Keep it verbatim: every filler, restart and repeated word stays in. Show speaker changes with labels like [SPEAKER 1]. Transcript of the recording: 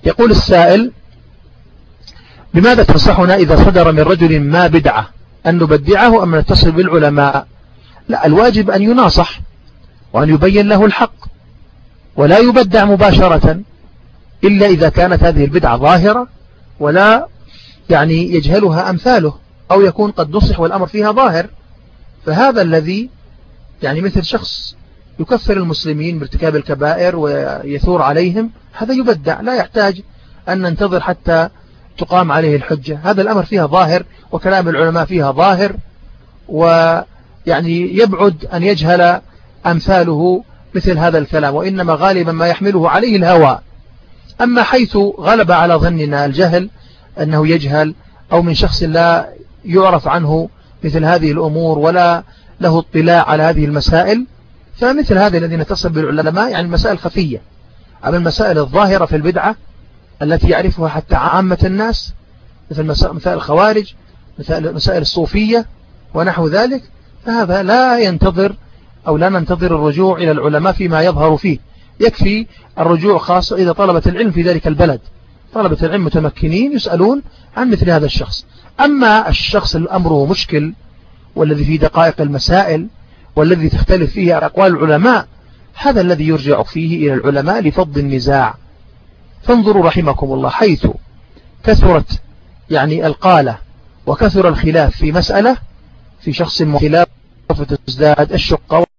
[SPEAKER 1] يقول السائل: بماذا تنصحنا إذا صدر من رجل ما بدعة، أن نبدعه أم نتصل بالعلماء؟ لا، الواجب أن يناصح وأن يبين له الحق، ولا يبدع مباشرة إلا إذا كانت هذه البدعة ظاهرة ولا يعني يجهلها أمثاله، أو يكون قد نصح والأمر فيها ظاهر. فهذا الذي يعني مثل شخص يكفر المسلمين بارتكاب الكبائر ويثور عليهم، هذا يبدع، لا يحتاج أن ننتظر حتى تقام عليه الحجة. هذا الأمر فيها ظاهر وكلام العلماء فيها ظاهر، ويعني يبعد أن يجهل أمثاله مثل هذا الكلام، وإنما غالبا ما يحمله عليه الهوى. أما حيث غلب على ظننا الجهل أنه يجهل، أو من شخص لا يعرف عنه مثل هذه الأمور ولا له اطلاع على هذه المسائل، فمثل هذه الذين نتصل بالعلماء يعني المسائل خفية. أما المسائل الظاهرة في البدعة التي يعرفها حتى عامة الناس، مثل مسائل الخوارج، مسائل الصوفية ونحو ذلك، فهذا لا ينتظر أو لا ننتظر الرجوع إلى العلماء فيما يظهر فيه. يكفي الرجوع خاصة إذا طلبة العلم في ذلك البلد، طلبة العلم متمكنين يسألون عن مثل هذا الشخص. أما الشخص الأمر مشكل والذي في دقائق المسائل والذي تختلف فيه أقوال العلماء، هذا الذي يرجع فيه إلى العلماء لفض النزاع. فانظروا رحمكم الله، حيث كثرت يعني القالة وكثر الخلاف في مسألة، في شخص خلاف فتزداد الشقة